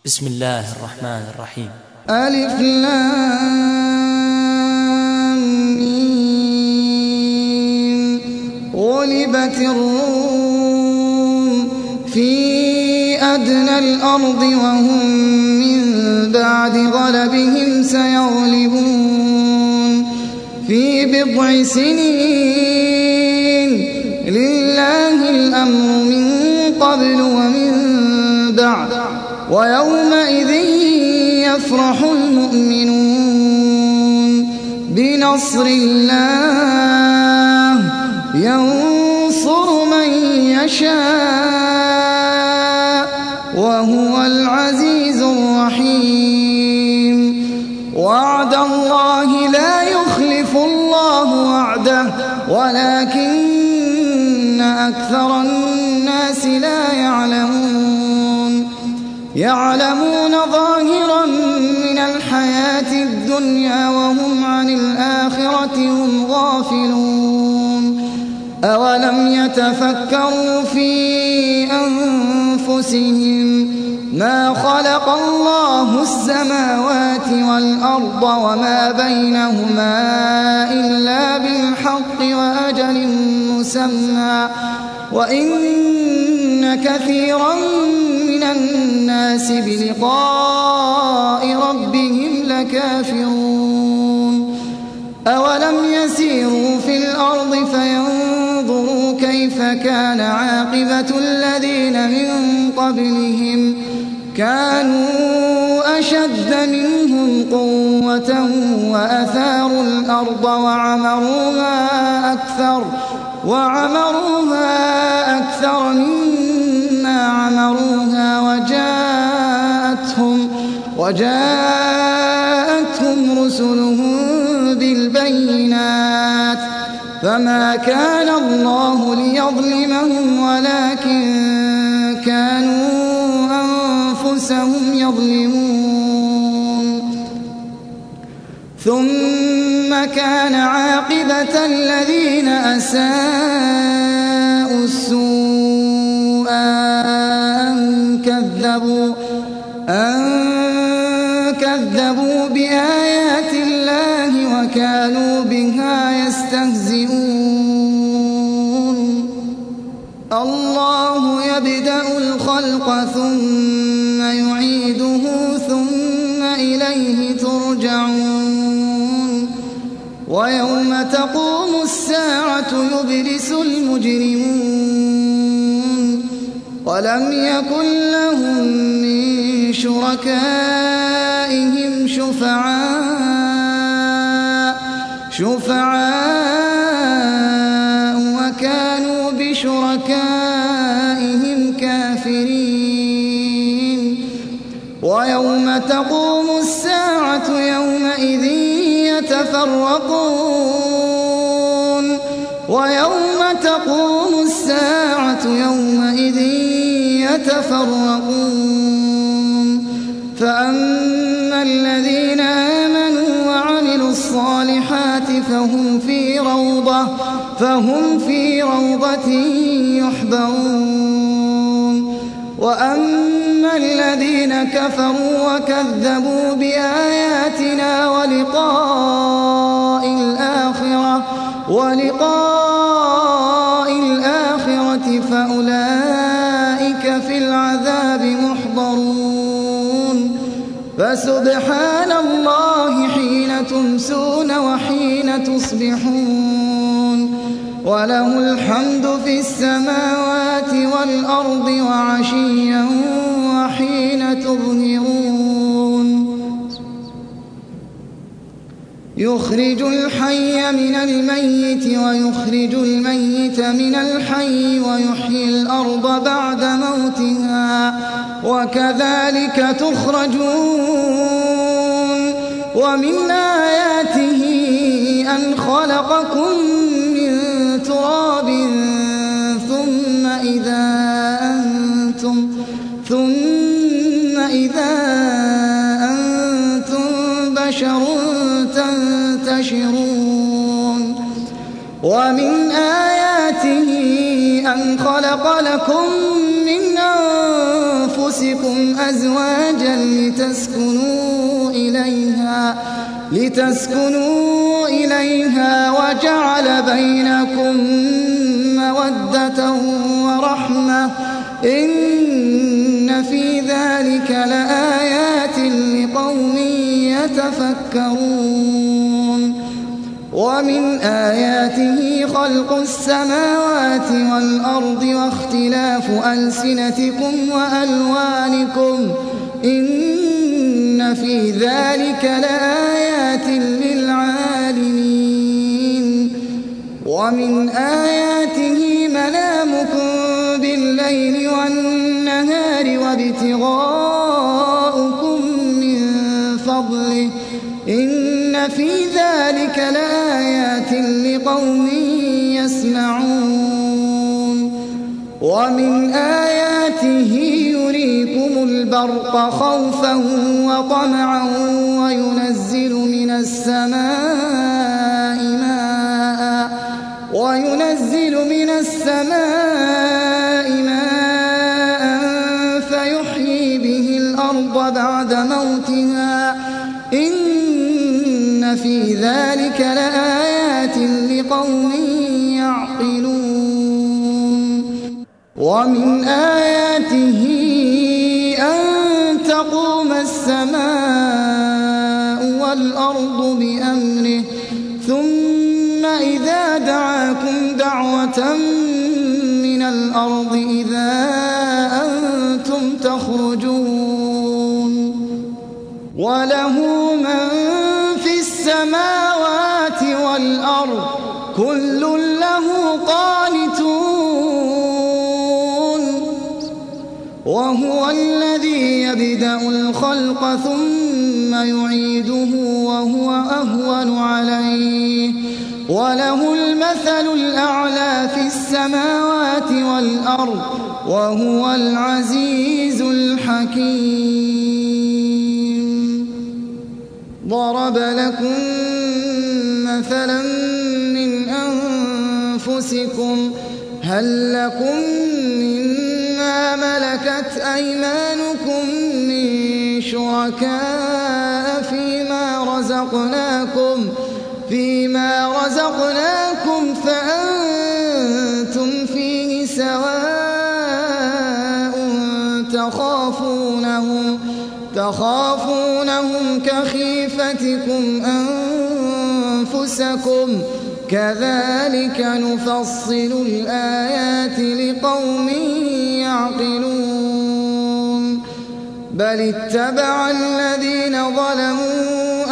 بسم الله الرحمن الرحيم. ألف لام ميم. غلبت الروم في أدنى الأرض وهم من بعد غلبهم سيغلبون في بضع سنين. لله الأمر من قبل ومن بعد ويومئذ يفرح المؤمنون بنصر الله ينصر من يشاء وهو العزيز الرحيم. وعد الله لا يخلف الله وعده ولكن أكثر الناس لا يعلمون ظاهرا من الحياة الدنيا وهم عن الآخرة هم غافلون. أولم يتفكروا في أنفسهم ما خلق الله السماوات والأرض وما بينهما إلا بالحق وأجل مسمى وإن كثيرا من الناس بلقاء ربهم لكافرون. أولم يسيروا في الأرض فينظروا كيف كان عاقبة الذين من قبلهم كانوا أشد منهم قوة وأثاروا الأرض وعمروها أكثر مما عمروها وجاءتهم رسلهم بالبينات فما كان الله ليظلمهم ولكن كانوا أنفسهم يظلمون. ثم كان عاقبة الذين أساءوا السوء أن كذبوا بآيات الله وكانوا بها يستهزئون. الله يبدأ الخلق ثم يعيده ثم إليه ترجعون. ويوم تقوم الساعة يبلس المجرمون ولم يكن لهم من شركائهم شفعاء وكانوا بشركائهم كافرين. ويوم تقوم الساعة يومئذ يتفرقون فأما الذين آمنوا وعملوا الصالحات فهم في روضة يحبرون. وأما الذين كفروا وكذبوا بآياتنا ولقاء الآخرة فأولئك في العذاب محضرون. فسبحان الله حين تمسون وحين تصبحون وله الحمد في السماوات والأرض وعشيا وحين تظهرون. يخرج الحي من الميت ويخرج الميت من الحي ويحيي الأرض بعد موتها وكذلك تخرجون. ومن آياته أن خلقكم من تراب ثم إذا أنتم بشر تنتشرون. ومن آياته أن خلق لكم من أنفسكم أنفسكم أزواجا لتسكنوا إليها وجعل بينكم مودة ورحمة إن في ذلك لآيات لقوم يتفكرون ومن آياته خلق السماوات والأرض واختلاف ألسنتكم وألوانكم إن في ذلك لآيات للعالمين ومن آياته منامكم بالليل والنهار وابتغاؤكم من فضله إن في ذلك لآيات لقوم يسمعون ومن آياته يريكم البرق خوفا وطمعا وينزل من السماء ماء فيحيي به الأرض بعد موتها إن في ذلك لآيات لقوم يعقلون ومن آياته أن تقوم السماء والأرض بأمره ثم إذا دعاكم دعوة من الأرض إذا أنتم تخرجون وله من في السماوات والأرض كل له قانتون وهو الذي يبدأ الخلق ثم يعيده وهو أهون عليه وله المثل الأعلى في السماوات والأرض وهو العزيز الحكيم ضرب لكم مثلا من أنفسكم هل لكم مما ملكت أيمانكم من شركاء فيما رزقناكم فأنتم فيه سواء تخافونهم كخيفتكم أنفسكم كذلك نفصل الآيات لقوم يعقلون بل اتبع الذين ظلموا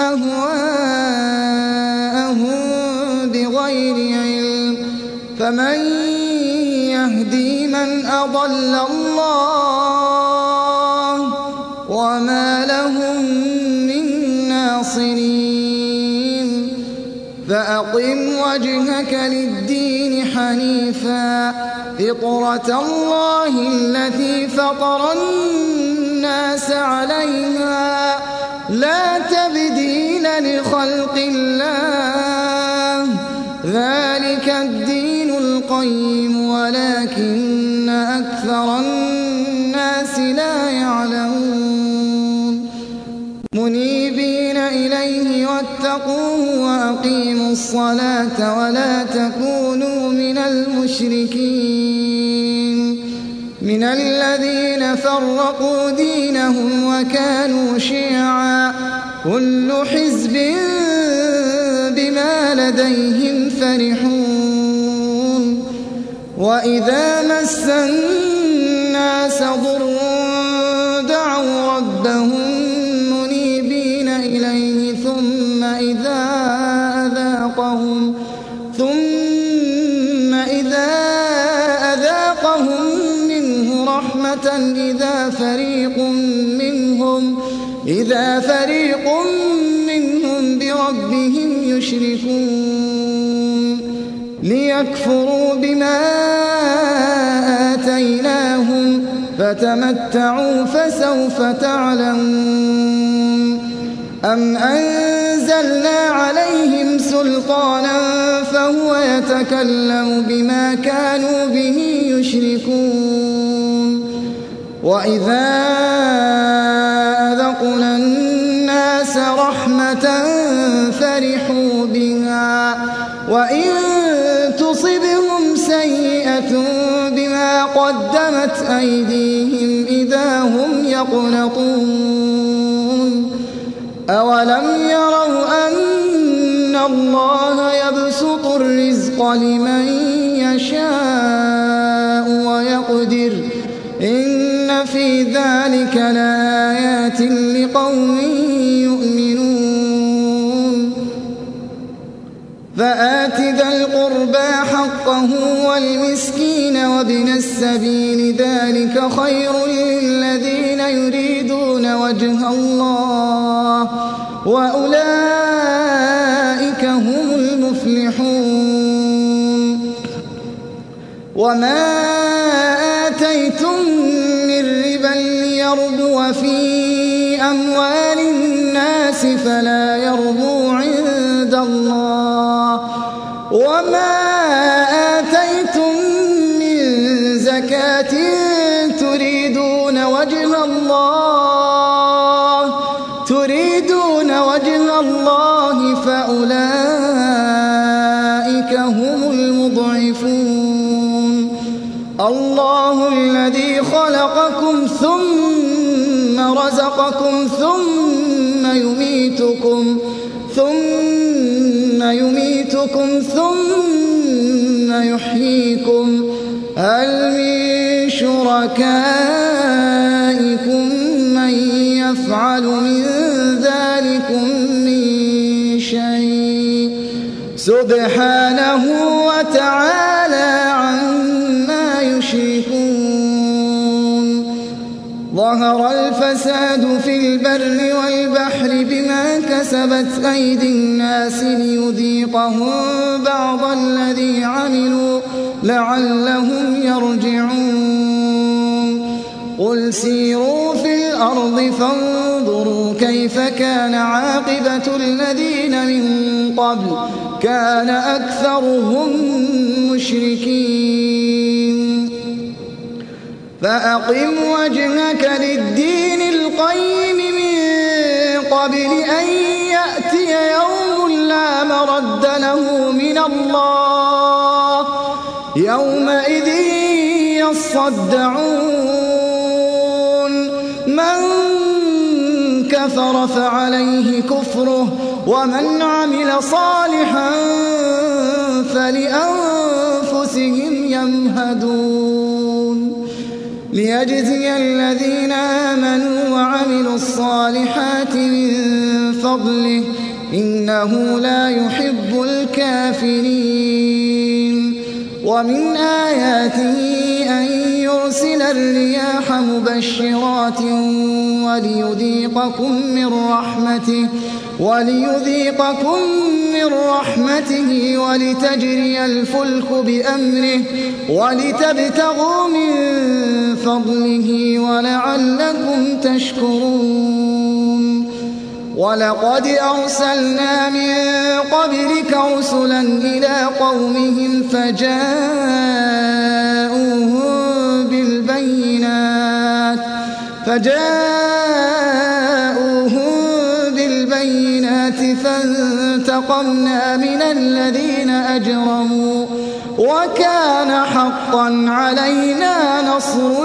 أهواءهم بغير علم فمن يهدي من أضل الله وما لهم من ناصرين فأقم وجهك للدين حنيفا فطرة الله التي فطر الناس عليها لا تبديل لخلق الله ذلك الدين القيم ولكن أكثر الناس لا يعلمون منيبين إليه واتقوه وأقيموا الصلاة ولا تكونوا من المشركين من الذين فرقوا دينهم وكانوا شيعا كل حزب بما لديهم فرحون وإذا مس الناس ضر دعوا ربهم منيبين إليه ثم إذا أذاقهم منه رحمة إذا فريق منهم بربهم يشركون ليكفروا بما آتيناهم فتمتعوا فسوف تعلمون أم أنزلنا عليهم سلطانا فهو يتكلم بما كانوا به يشركون وإذا أذقنا الناس رحمة فرحوا بها وإن تصبهم سيئة بما قدمت أيديهم إذا هم يقنطون أولم يروا أن الله يبسط الرزق لمن يشاء ويقدر إن في ذلك لآيات لقوم يؤمنون فآت ذا القربى حقه والمسكين وابن السبيل ذلك خير للذين يريدون وجه الله وأولئك هم المفلحون وما آتيتم من ربا ليربو في أموال الناس فلا يربو عند الله وما آتيتم من زكاة تريدون وجه الله فأولئك هم المضعفون الله الذي خلقكم ثم رزقكم ثم يميتكم ثم يحييكم هل من شركائكم من يفعل من ذلكم من شيء سبحانه وتعالى عما يشركون ظهر الفساد في البر والبحر بما كسبت أيدي الناس ليذيقهم بعض الذي عملوا لعلهم يرجعون قل سيروا في الأرض فانظروا كيف كان عاقبة الذين من قبل كان أكثرهم مشركين فأقم وجهك للدين القيم من قبل أن يأتي يوم لا مرد له من الله يومئذ يصدعون من كفر فعليه كفره ومن عمل صالحا فلأنفسهم يمهدون ليجزي الذين آمنوا وعملوا الصالحات من فضله إنه لا يحب الكافرين ومن آياته أن يرسل الرياح مبشرات وليذيقكم من رحمته ولتجري الفلك بأمره ولتبتغوا من فضله ولعلكم تشكرون ولقد أرسلنا من قبلك رسلا إلى قومهم فجاءوهم بالبينات فانتقمنا من الذين أجرموا وكان حقا علينا نصر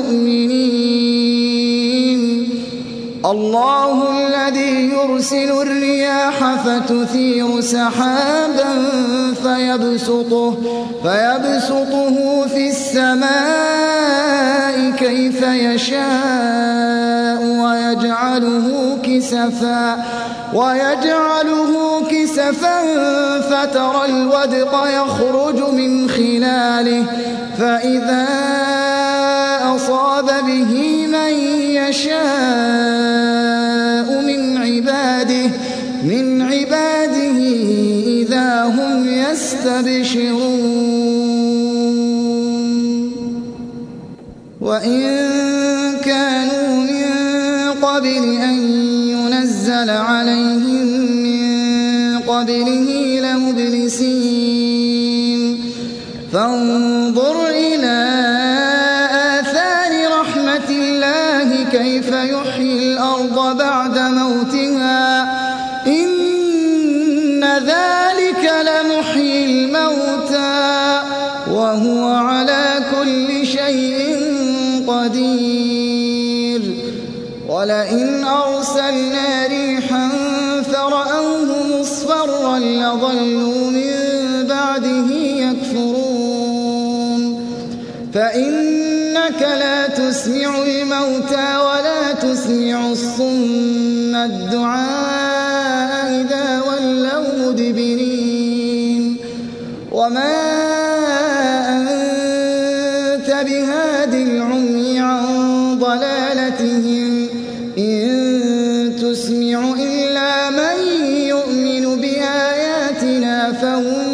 المؤمنين الله الذي يرسل الرياح فتثير سحابا فيبسطه في السماء كيف يشاء ويجعله كسفا فترى الودق يخرج من خلاله فإذا أصاب به من يشاء من عباده إذا هم يستبشرون وإن كانوا من قبل أن ينزل عليهم من قبله لمبلسين فانظر إلى آثار رحمة كيف يحيي الأرض بعد موتها إن ذلك لمحيي الموتى وهو على كل شيء قدير ولئن أرسلنا ريحا فرأوه مصفرا لظلوا من بعده يكفرون فإنك لا تسمع الموتى ولا تسمع الصم الدعاء إذا ولوا مدبرين وما أنت بهاد العمي عن ضلالتهم إن تسمع إلا من يؤمن بآياتنا فهم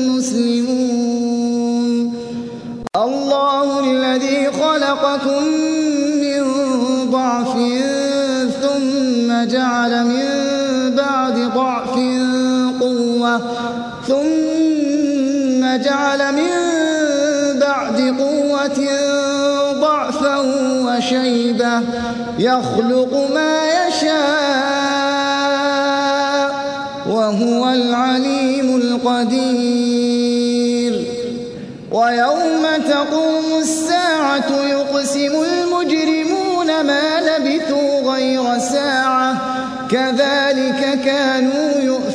مسلمون الله الذي خلقكم من ضعف ثم جعل من بعد ضعف قوة ثم جعل من بعد قوة ضعفا وشيبة يخلق ما يشاء وهو العليم القدير ويوم تقوم الساعة يقسم المجرمون ما لبثوا غير ساعة كذلك كانوا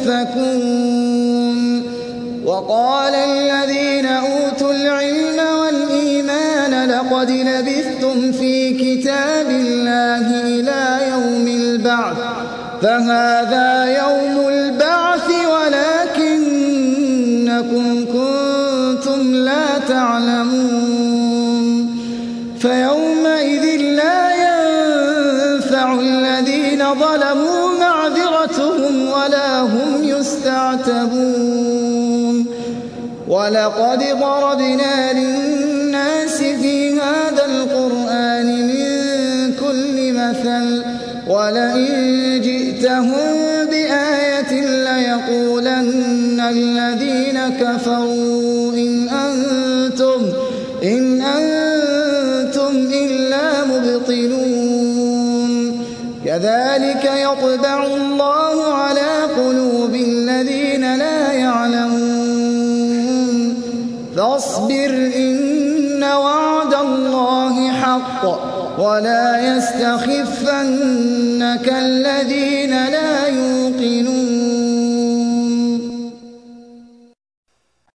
يؤفكون وقال الذين أوتوا العلم والإيمان لقد لبثتم في كتاب الله إلى يوم البعث فهذا يوم البعث ولكنكم كنتم لا تعلمون فيومئذ لا ينفع الذين ظلموا معذرتهم ولا هم يستعتبون ولقد ضربنا للناس في هذا القرآن من كل مثل ولئن جئتهم بآية ليقولن الذين كفروا إن أنتم إلا مبطلون كذلك يطبع الله على قلوب الذين لا يعلمون فاصبر إن وعد الله حق ولا يستخفنك الذين لا يوقنون